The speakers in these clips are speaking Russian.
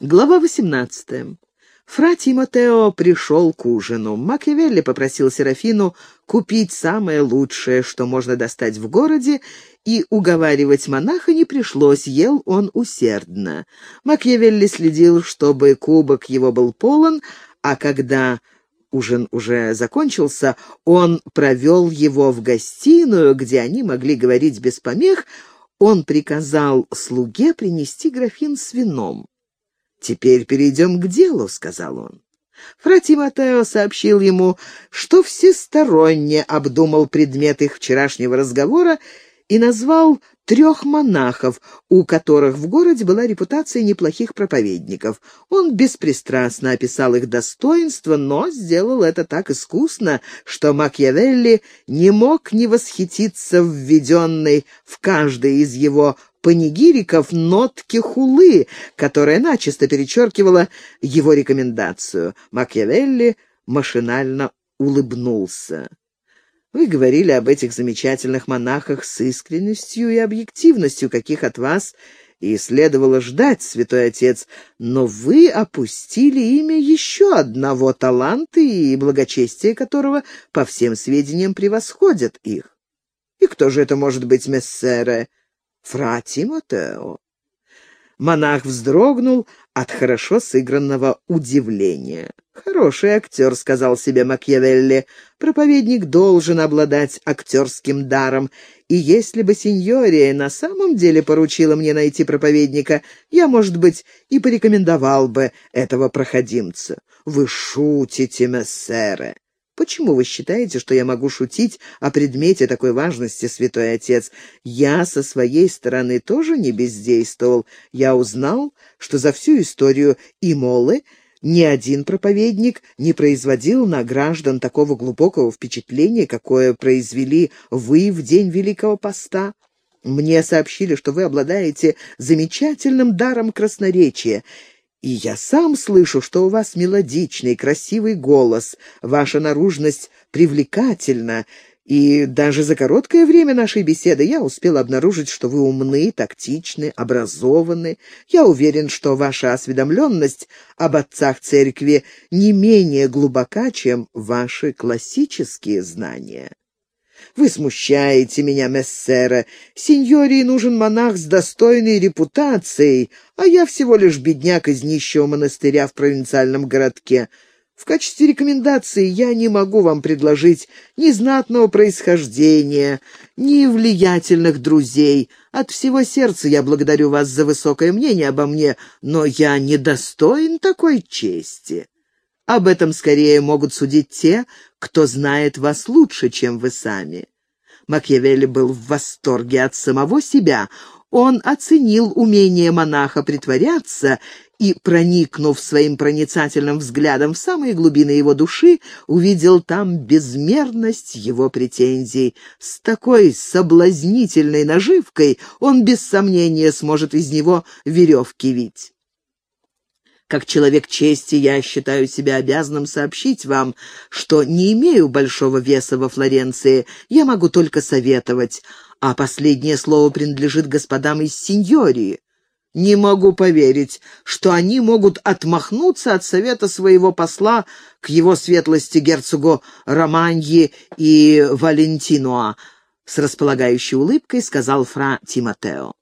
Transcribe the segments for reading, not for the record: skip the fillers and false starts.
Глава 18. Фра Тимотео пришел к ужину. Макиавелли попросил Серафину купить самое лучшее, что можно достать в городе, и уговаривать монаха не пришлось, ел он усердно. Макиавелли следил, чтобы кубок его был полон, а когда ужин уже закончился, он провел его в гостиную, где они могли говорить без помех. Он приказал слуге принести графин с вином. «Теперь перейдем к делу», — сказал он. Фра Тимотео сообщил ему, что всесторонне обдумал предмет их вчерашнего разговора и назвал 3 монахов, у которых в городе была репутация неплохих проповедников. Он беспристрастно описал их достоинства, но сделал это так искусно, что Макиавелли не мог не восхититься введенной в каждый из его панигириков нотки хулы, которая начисто перечеркивала его рекомендацию. Макиавелли машинально улыбнулся. «Вы говорили об этих замечательных монахах с искренностью и объективностью, каких от вас и следовало ждать, святой отец, но вы опустили имя еще одного таланта и благочестие которого, по всем сведениям, превосходят их. И кто же это может быть, мессере?» «Фра Тимотео». Монах вздрогнул от хорошо сыгранного удивления. «Хороший актер», — сказал себе Макиавелли. «Проповедник должен обладать актерским даром, и если бы сеньория на самом деле поручила мне найти проповедника, я, может быть, и порекомендовал бы этого проходимца». «Вы шутите, мессере». «Почему вы считаете, что я могу шутить о предмете такой важности, святой отец? Я со своей стороны тоже не бездействовал. Я узнал, что за всю историю Имолы ни один проповедник не производил на граждан такого глубокого впечатления, какое произвели вы в день Великого Поста. Мне сообщили, что вы обладаете замечательным даром красноречия, и я сам слышу, что у вас мелодичный, красивый голос, ваша наружность привлекательна, и даже за короткое время нашей беседы я успел обнаружить, что вы умны, тактичны, образованы. Я уверен, что ваша осведомленность об отцах церкви не менее глубока, чем ваши классические знания. Вы смущаете меня, мессере. Сеньории нужен монах с достойной репутацией, а я всего лишь бедняк из нищего монастыря в провинциальном городке. В качестве рекомендации я не могу вам предложить ни знатного происхождения, ни влиятельных друзей. От всего сердца я благодарю вас за высокое мнение обо мне, но я не достоин такой чести. Об этом скорее могут судить те, кто знает вас лучше, чем вы сами». Макиавелли был в восторге от самого себя. Он оценил умение монаха притворяться и, проникнув своим проницательным взглядом в самые глубины его души, увидел там безмерность его претензий. С такой соблазнительной наживкой он без сомнения сможет из него веревки вить. Как человек чести я считаю себя обязанным сообщить вам, что не имею большого веса во Флоренции, я могу только советовать, а последнее слово принадлежит господам из сеньории. Не могу поверить, что они могут отмахнуться от совета своего посла к его светлости герцогу Романьи и Валентинуа, с располагающей улыбкой сказал фра Тимотео.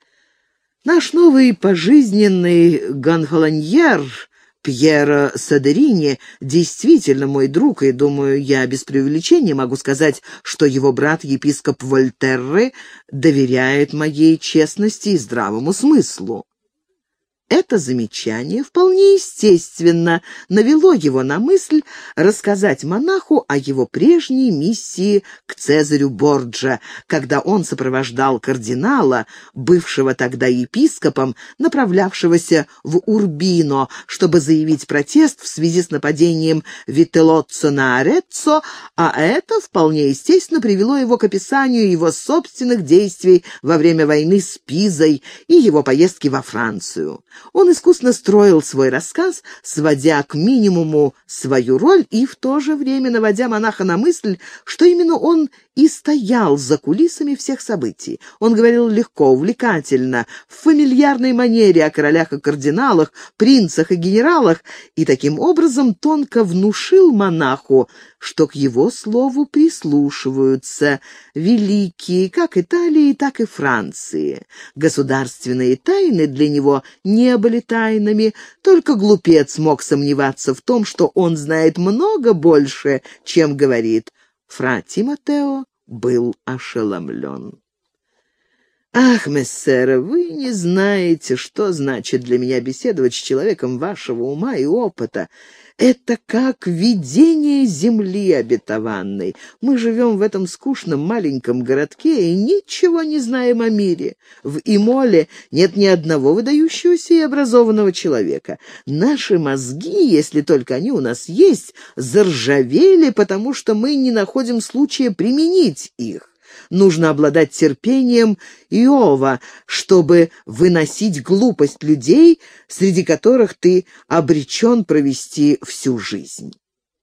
Наш новый пожизненный гонфолоньер Пьеро Содерини действительно мой друг, и, думаю, я без преувеличения могу сказать, что его брат-епископ Вольтерры доверяет моей честности и здравому смыслу. Это замечание вполне естественно навело его на мысль рассказать монаху о его прежней миссии к Цезарю Борджа, когда он сопровождал кардинала, бывшего тогда епископом, направлявшегося в Урбино, чтобы заявить протест в связи с нападением Вителлоццо на Ареццо, а это вполне естественно привело его к описанию его собственных действий во время войны с Пизой и его поездки во Францию. Он искусно строил свой рассказ, сводя к минимуму свою роль и в то же время наводя монаха на мысль, что именно он и стоял за кулисами всех событий. Он говорил легко, увлекательно, в фамильярной манере о королях и кардиналах, принцах и генералах, и таким образом тонко внушил монаху, что к его слову прислушиваются великие как Италии, так и Франции. Государственные тайны для него не были тайнами, только глупец мог сомневаться в том, что он знает много больше, чем говорит. Фра Тимотео был ошеломлен. «Ах, мессера, вы не знаете, что значит для меня беседовать с человеком вашего ума и опыта. Это как видение земли обетованной. Мы живем в этом скучном маленьком городке и ничего не знаем о мире. В Имоле нет ни одного выдающегося и образованного человека. Наши мозги, если только они у нас есть, заржавели, потому что мы не находим случая применить их. Нужно обладать терпением Иова, чтобы выносить глупость людей, среди которых ты обречен провести всю жизнь.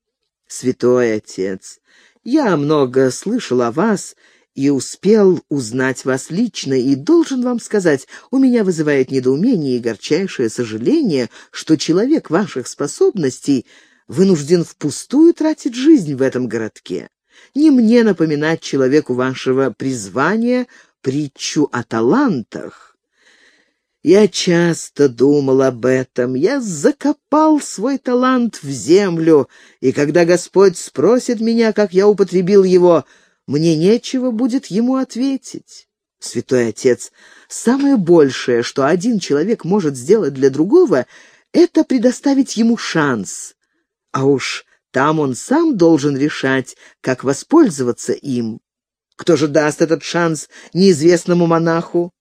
Святой Отец, я много слышал о вас и успел узнать вас лично, и должен вам сказать, у меня вызывает недоумение и горчайшее сожаление, что человек ваших способностей вынужден впустую тратить жизнь в этом городке. Не мне напоминать человеку вашего призвания притчу о талантах. Я часто думал об этом. Я закопал свой талант в землю, и когда Господь спросит меня, как я употребил его, мне нечего будет ему ответить. Святой Отец, самое большее, что один человек может сделать для другого, это предоставить ему шанс. А уж там он сам должен решать, как воспользоваться им. Кто же даст этот шанс неизвестному монаху?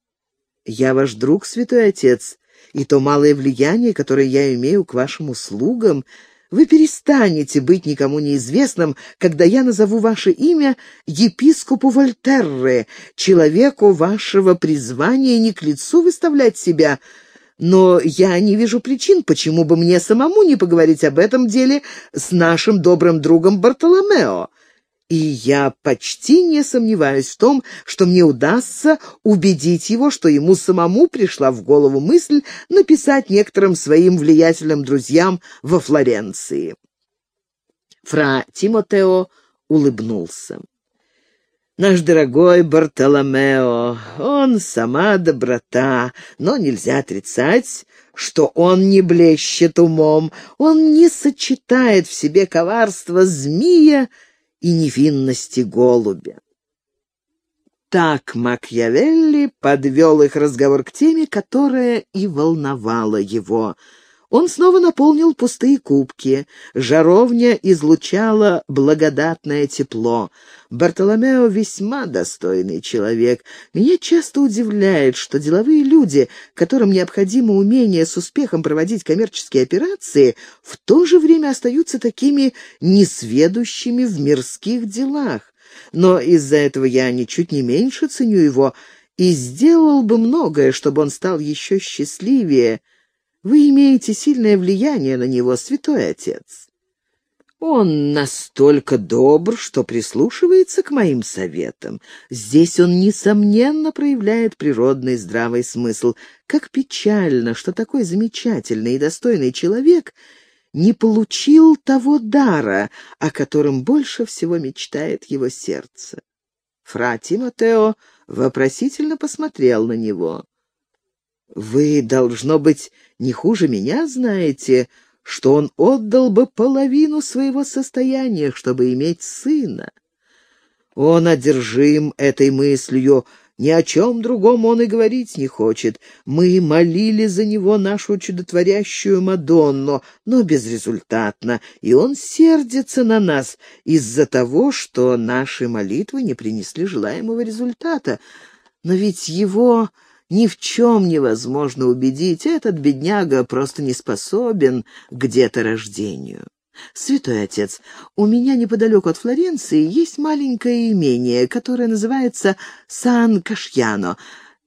Я ваш друг, Святой Отец, и то малое влияние, которое я имею к вашим услугам, вы перестанете быть никому неизвестным, когда я назову ваше имя епископу Вольтерре, человеку вашего призвания не к лицу выставлять себя. Но я не вижу причин, почему бы мне самому не поговорить об этом деле с нашим добрым другом Бартоломео. И я почти не сомневаюсь в том, что мне удастся убедить его, что ему самому пришла в голову мысль написать некоторым своим влиятельным друзьям во Флоренции. Фра Тимотео улыбнулся. Наш дорогой Бартоломео, он сама доброта, но нельзя отрицать, что он не блещет умом, он не сочетает в себе коварство змея и невинности голубя. Так Макиавелли подвел их разговор к теме, которая и волновала его. Он снова наполнил пустые кубки. Жаровня излучала благодатное тепло. Бартоломео весьма достойный человек. Меня часто удивляет, что деловые люди, которым необходимо умение с успехом проводить коммерческие операции, в то же время остаются такими несведущими в мирских делах. Но из-за этого я ничуть не меньше ценю его и сделал бы многое, чтобы он стал еще счастливее. Вы имеете сильное влияние на него, Святой Отец. Он настолько добр, что прислушивается к моим советам. Здесь он, несомненно, проявляет природный здравый смысл. Как печально, что такой замечательный и достойный человек не получил того дара, о котором больше всего мечтает его сердце. Фра Тимотео вопросительно посмотрел на него. «Вы, должно быть, не хуже меня знаете, что он отдал бы половину своего состояния, чтобы иметь сына. Он одержим этой мыслью, ни о чем другом он и говорить не хочет. Мы молили за него нашу чудотворящую Мадонну, но безрезультатно, и он сердится на нас из-за того, что наши молитвы не принесли желаемого результата. Но ведь его ни в чем невозможно убедить, этот бедняга просто не способен к деторождению. Святой Отец, у меня неподалеку от Флоренции есть маленькое имение, которое называется Сан-Кашьяно.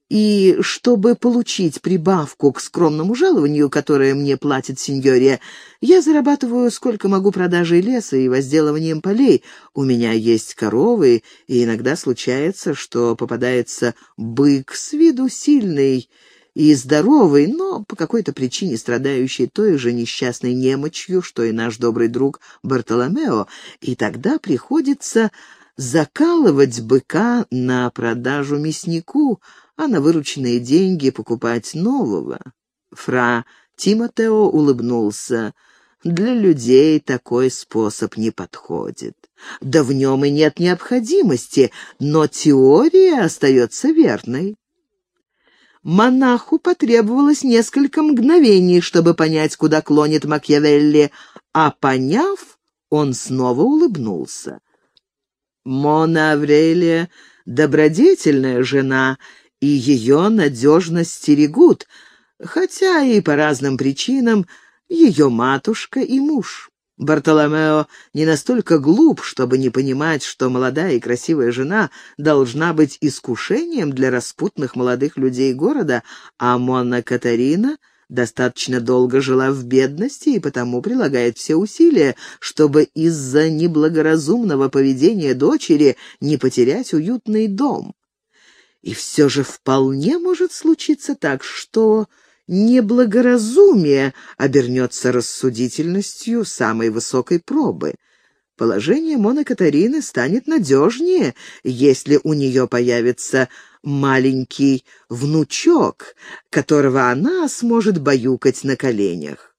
И чтобы получить прибавку к скромному жалованию, которое мне платит сеньория, я зарабатываю сколько могу продажей леса и возделыванием полей. У меня есть коровы, и иногда случается, что попадается бык с виду сильный и здоровый, но по какой-то причине страдающий той же несчастной немочью, что и наш добрый друг Бартоломео, и тогда приходится закалывать быка на продажу мяснику, а на вырученные деньги покупать нового. Фра Тимотео улыбнулся. Для людей такой способ не подходит. Да в нем и нет необходимости, но теория остается верной. Монаху потребовалось несколько мгновений, чтобы понять, куда клонит Макиавелли, а поняв, он снова улыбнулся. Мона Аврелия — добродетельная жена, и ее надежно стерегут, хотя и по разным причинам ее матушка и муж. Бартоломео не настолько глуп, чтобы не понимать, что молодая и красивая жена должна быть искушением для распутных молодых людей города, а Монна Катарина достаточно долго жила в бедности и потому прилагает все усилия, чтобы из-за неблагоразумного поведения дочери не потерять уютный дом. И все же вполне может случиться так, что неблагоразумие обернется рассудительностью самой высокой пробы. Положение Монны Катарины станет надежнее, если у нее появится маленький внучок, которого она сможет баюкать на коленях.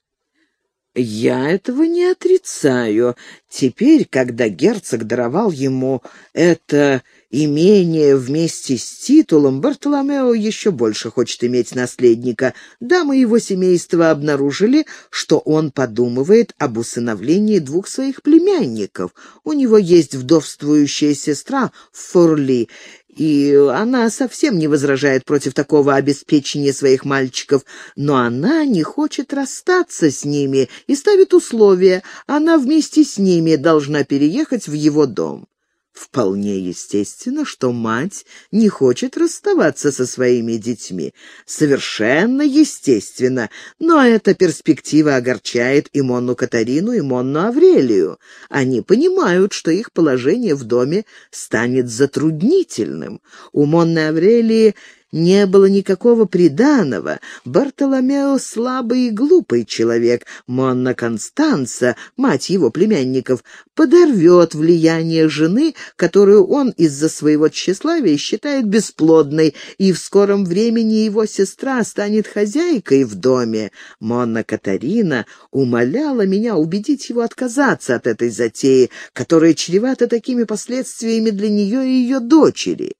Я этого не отрицаю. Теперь, когда герцог даровал ему это имение вместе с титулом, Бартоломео еще больше хочет иметь наследника. Дамы его семейства обнаружили, что он подумывает об усыновлении двух своих племянников. У него есть вдовствующая сестра Форли, и она совсем не возражает против такого обеспечения своих мальчиков, но она не хочет расстаться с ними и ставит условия: она вместе с ними должна переехать в его дом. Вполне естественно, что мать не хочет расставаться со своими детьми. Совершенно естественно, но эта перспектива огорчает и Монну Катарину, и Монну Аврелию. Они понимают, что их положение в доме станет затруднительным. У Монны Аврелии не было никакого приданого. Бартоломео слабый и глупый человек. Монна Констанца, мать его племянников, подорвет влияние жены, которую он из-за своего тщеславия считает бесплодной, и в скором времени его сестра станет хозяйкой в доме. Монна Катарина умоляла меня убедить его отказаться от этой затеи, которая чревата такими последствиями для нее и ее дочери.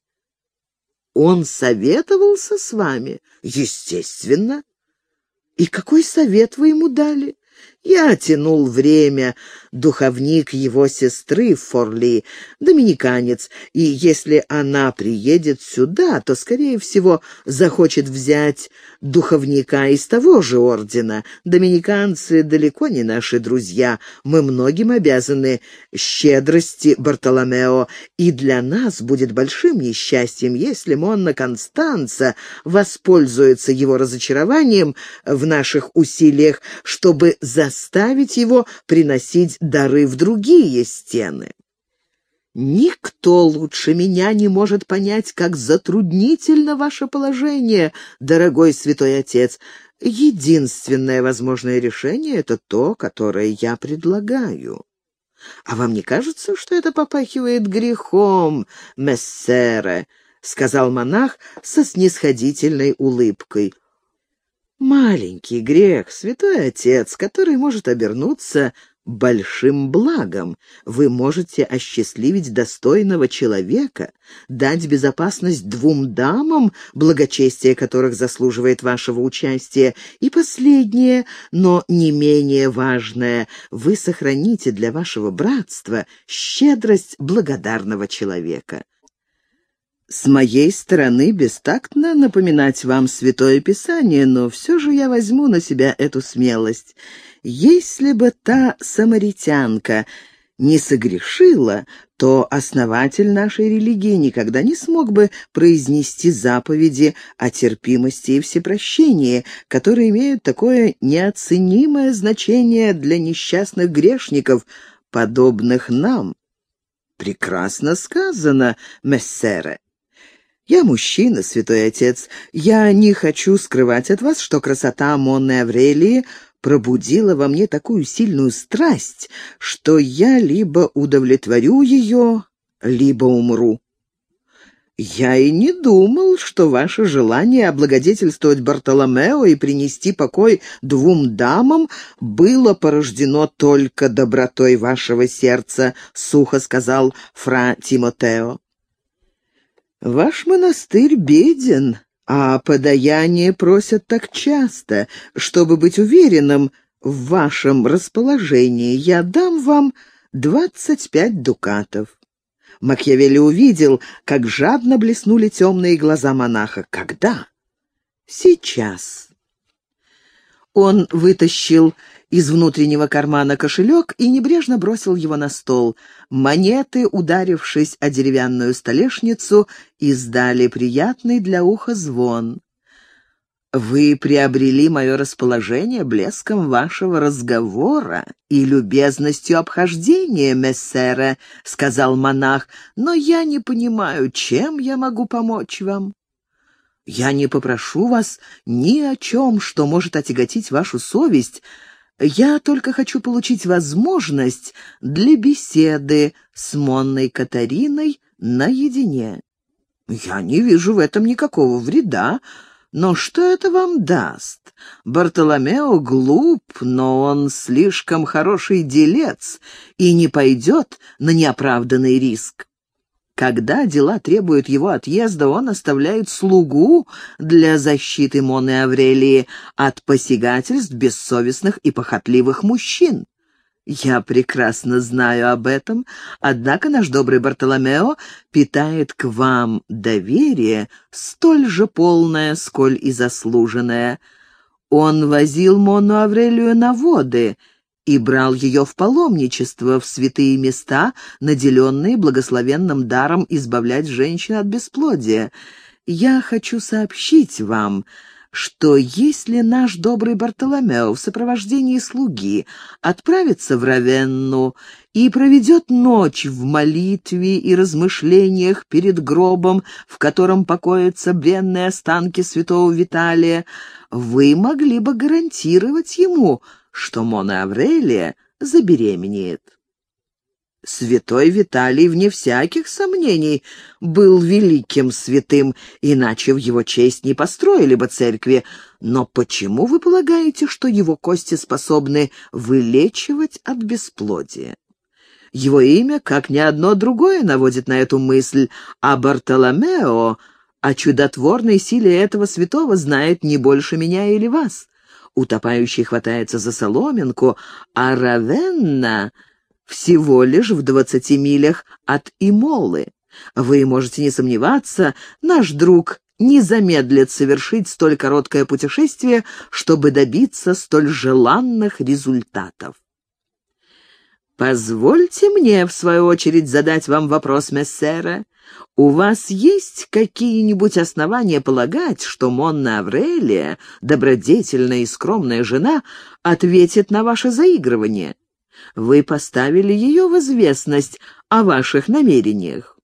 Он советовался с вами? Естественно. И какой совет вы ему дали? Я тянул время. Духовник его сестры Форли, доминиканец, и если она приедет сюда, то, скорее всего, захочет взять духовника из того же ордена. Доминиканцы далеко не наши друзья. Мы многим обязаны щедрости Бартоломео, и для нас будет большим несчастьем, если Монна Констанца воспользуется его разочарованием в наших усилиях, чтобы заставить его приносить дары в другие стены. Никто лучше меня не может понять, как затруднительно ваше положение, дорогой святой отец. Единственное возможное решение — это то, которое я предлагаю. А вам не кажется, что это попахивает грехом, мессере? — сказал монах со снисходительной улыбкой. Маленький грех, святой отец, который может обернуться большим благом. Вы можете осчастливить достойного человека, дать безопасность двум дамам, благочестие которых заслуживает вашего участия, и последнее, но не менее важное, вы сохраните для вашего братства щедрость благодарного человека. С моей стороны бестактно напоминать вам Святое Писание, но все же я возьму на себя эту смелость. Если бы та самаритянка не согрешила, то основатель нашей религии никогда не смог бы произнести заповеди о терпимости и всепрощении, которые имеют такое неоценимое значение для несчастных грешников, подобных нам. Прекрасно сказано, мессере. Я мужчина, святой отец. Я не хочу скрывать от вас, что красота Монны Аврелии пробудила во мне такую сильную страсть, что я либо удовлетворю ее, либо умру. Я и не думал, что ваше желание облагодетельствовать Бартоломео и принести покой двум дамам было порождено только добротой вашего сердца, — сухо сказал фра Тимотео. Ваш монастырь беден, а подаяние просят так часто. Чтобы быть уверенным в вашем расположении, я дам вам 25 дукатов. Макиавелли увидел, как жадно блеснули темные глаза монаха. Когда? Сейчас. Он вытащил из внутреннего кармана кошелек и небрежно бросил его на стол. Монеты, ударившись о деревянную столешницу, издали приятный для уха звон. «Вы приобрели мое расположение блеском вашего разговора и любезностью обхождения, мессере», — сказал монах, — «но я не понимаю, чем я могу помочь вам». «Я не попрошу вас ни о чем, что может отяготить вашу совесть. Я только хочу получить возможность для беседы с Монной Катариной наедине. Я не вижу в этом никакого вреда, но что это вам даст? Бартоломео глуп, но он слишком хороший делец и не пойдет на неоправданный риск. Когда дела требуют его отъезда, он оставляет слугу для защиты Монны Аврелии от посягательств бессовестных и похотливых мужчин. Я прекрасно знаю об этом, однако наш добрый Бартоломео питает к вам доверие, столь же полное, сколь и заслуженное. Он возил Монну Аврелию на воды и брал ее в паломничество в святые места, наделенные благословенным даром избавлять женщин от бесплодия. Я хочу сообщить вам, что если наш добрый Бартоломео в сопровождении слуги отправится в Равенну и проведет ночь в молитве и размышлениях перед гробом, в котором покоятся бренные останки святого Виталия, вы могли бы гарантировать ему, что Монна Аврелия забеременеет. Святой Виталий, вне всяких сомнений, был великим святым, иначе в его честь не построили бы церкви. Но почему вы полагаете, что его кости способны вылечивать от бесплодия? Его имя, как ни одно другое, наводит на эту мысль, а Бартоломео о чудотворной силе этого святого знает не больше меня или вас. Утопающий хватается за соломинку, а Равенна всего лишь в 20 милях от Имолы. Вы можете не сомневаться, наш друг не замедлит совершить столь короткое путешествие, чтобы добиться столь желанных результатов. Позвольте мне, в свою очередь, задать вам вопрос, мессере. У вас есть какие-нибудь основания полагать, что Монна Аврелия, добродетельная и скромная жена, ответит на ваше заигрывание? Вы поставили ее в известность о ваших намерениях.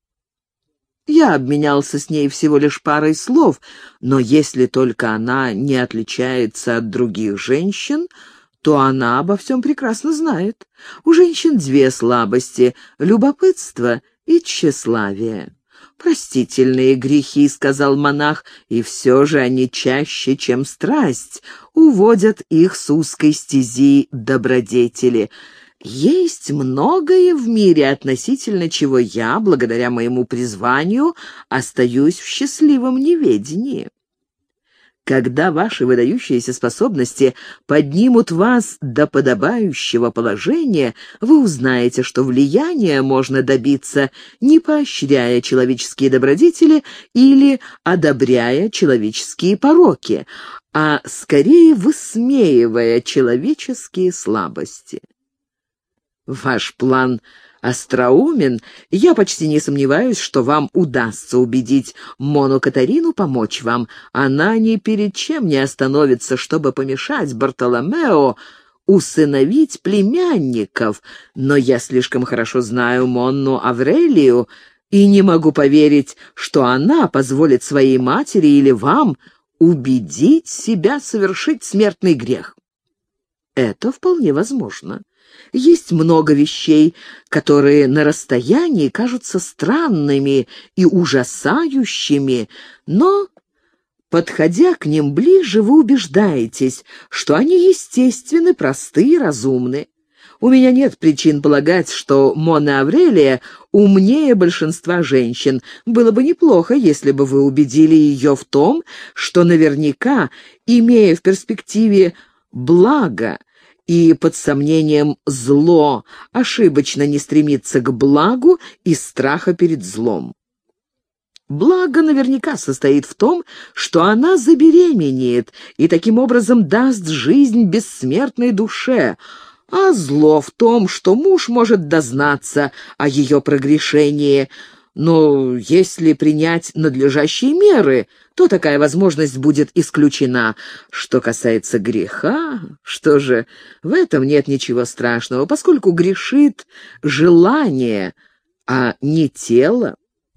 Я обменялся с ней всего лишь парой слов, но если только она не отличается от других женщин, то она обо всем прекрасно знает. У женщин две слабости — любопытство и тщеславие. «Простительные грехи», — сказал монах, — «и все же они чаще, чем страсть, уводят их с узкой стези добродетели». Есть многое в мире, относительно чего я, благодаря моему призванию, остаюсь в счастливом неведении. Когда ваши выдающиеся способности поднимут вас до подобающего положения, вы узнаете, что влияния можно добиться, не поощряя человеческие добродетели или одобряя человеческие пороки, а скорее высмеивая человеческие слабости. Ваш план остроумен, я почти не сомневаюсь, что вам удастся убедить Мону Катарину помочь вам. Она ни перед чем не остановится, чтобы помешать Бартоломео усыновить племянников, но я слишком хорошо знаю Монну Аврелию и не могу поверить, что она позволит своей матери или вам убедить себя совершить смертный грех. Это вполне возможно. Есть много вещей, которые на расстоянии кажутся странными и ужасающими, но, подходя к ним ближе, вы убеждаетесь, что они естественны, просты и разумны. У меня нет причин полагать, что Мона Аврелия умнее большинства женщин. Было бы неплохо, если бы вы убедили ее в том, что наверняка, имея в перспективе благо и под сомнением зло, ошибочно не стремится к благу из страха перед злом. Благо наверняка состоит в том, что она забеременеет и таким образом даст жизнь бессмертной душе, а зло в том, что муж может дознаться о ее прогрешении. Но если принять надлежащие меры, то такая возможность будет исключена. Что касается греха, что же, в этом нет ничего страшного, поскольку грешит желание, а не тело.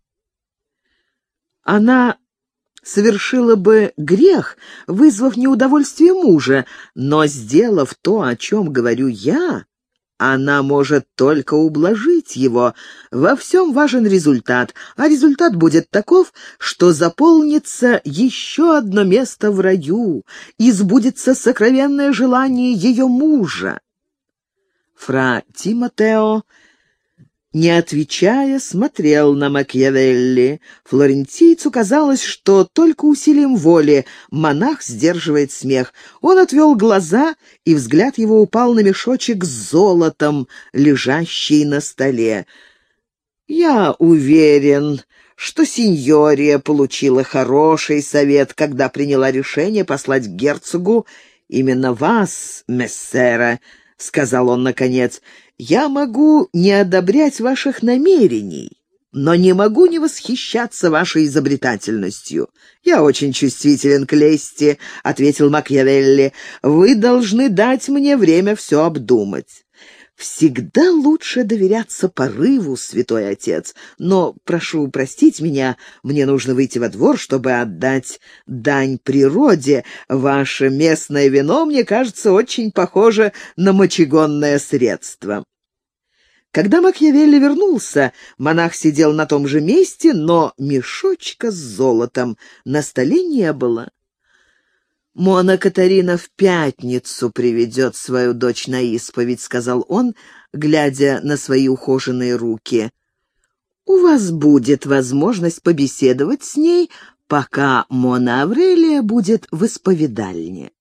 Она совершила бы грех, вызвав неудовольствие мужа, но, сделав то, о чем говорю я, она может только ублажить его. Во всем важен результат, а результат будет таков, что заполнится еще одно место в раю, и сбудется сокровенное желание ее мужа. Фра Тимотео, не отвечая, смотрел на Макиавелли. Флорентийцу казалось, что только усилием воли монах сдерживает смех. Он отвел глаза, и взгляд его упал на мешочек с золотом, лежащий на столе. «Я уверен, что сеньория получила хороший совет, когда приняла решение послать герцогу именно вас, мессера», — сказал он наконец. «Я могу не одобрять ваших намерений, но не могу не восхищаться вашей изобретательностью». «Я очень чувствителен к лести», — ответил Макиавелли. «Вы должны дать мне время все обдумать». «Всегда лучше доверяться порыву, святой отец, но, прошу простить меня, мне нужно выйти во двор, чтобы отдать дань природе. Ваше местное вино, мне кажется, очень похоже на мочегонное средство». Когда Макиавелли вернулся, монах сидел на том же месте, но мешочка с золотом на столе не было. «Мона Катарина в пятницу приведет свою дочь на исповедь», — сказал он, глядя на свои ухоженные руки. «У вас будет возможность побеседовать с ней, пока Мона Аврелия будет в исповедальне».